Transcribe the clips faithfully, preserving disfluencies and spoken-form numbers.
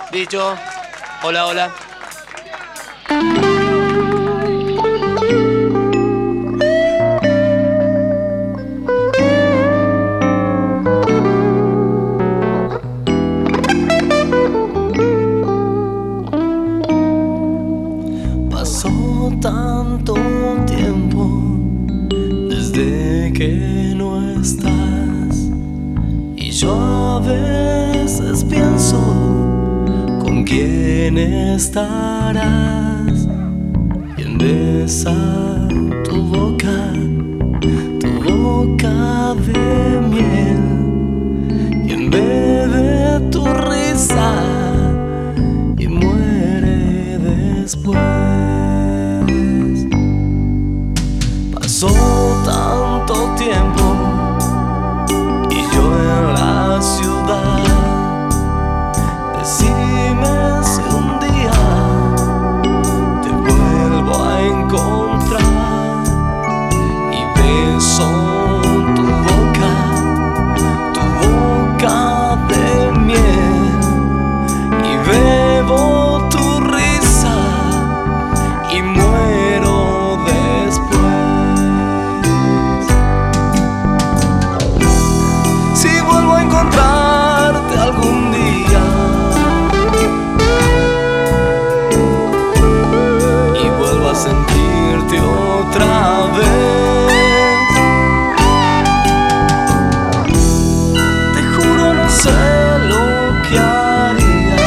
Dicho, hola, hola. Pasó tanto tiempo desde que no estás, y yo a veces pienso con quién estarás. Y en besar tu boca, tu boca de miel, y en beber tu risa y muere después. Pasó tanto tiempo y yo en la ciudad. Decime si un día te vuelvo a encontrar y beso tu boca, tu boca de miel, y bebo tu risa y muero después. Si vuelvo a encontrarte algún día y vuelvo a sentirte otra vez, te juro no sé lo que haría.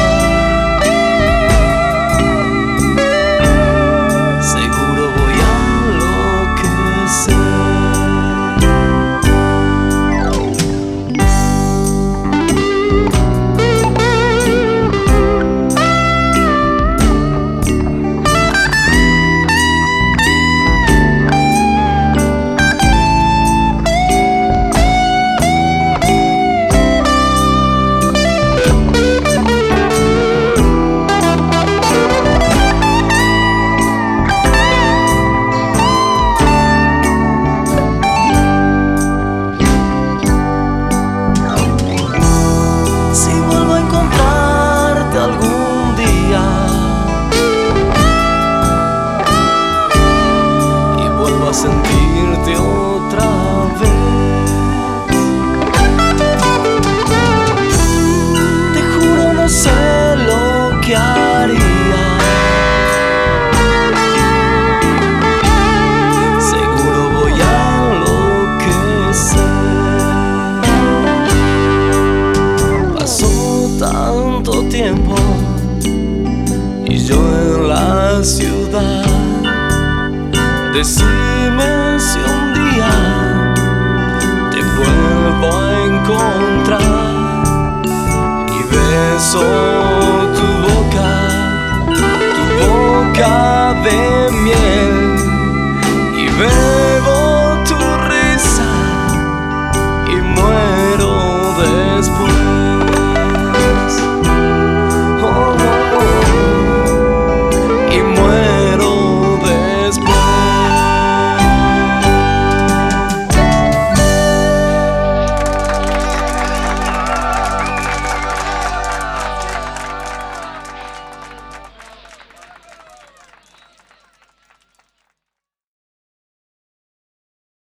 Seguro voy a enloquecer. Si vuelvo a encontrarte algún día y vuelvo a sentirte otra vez, te juro no sé lo que haría. Seguro voy a enloquecer. Pasó tanto tiempo y yo en la ciudad. Decía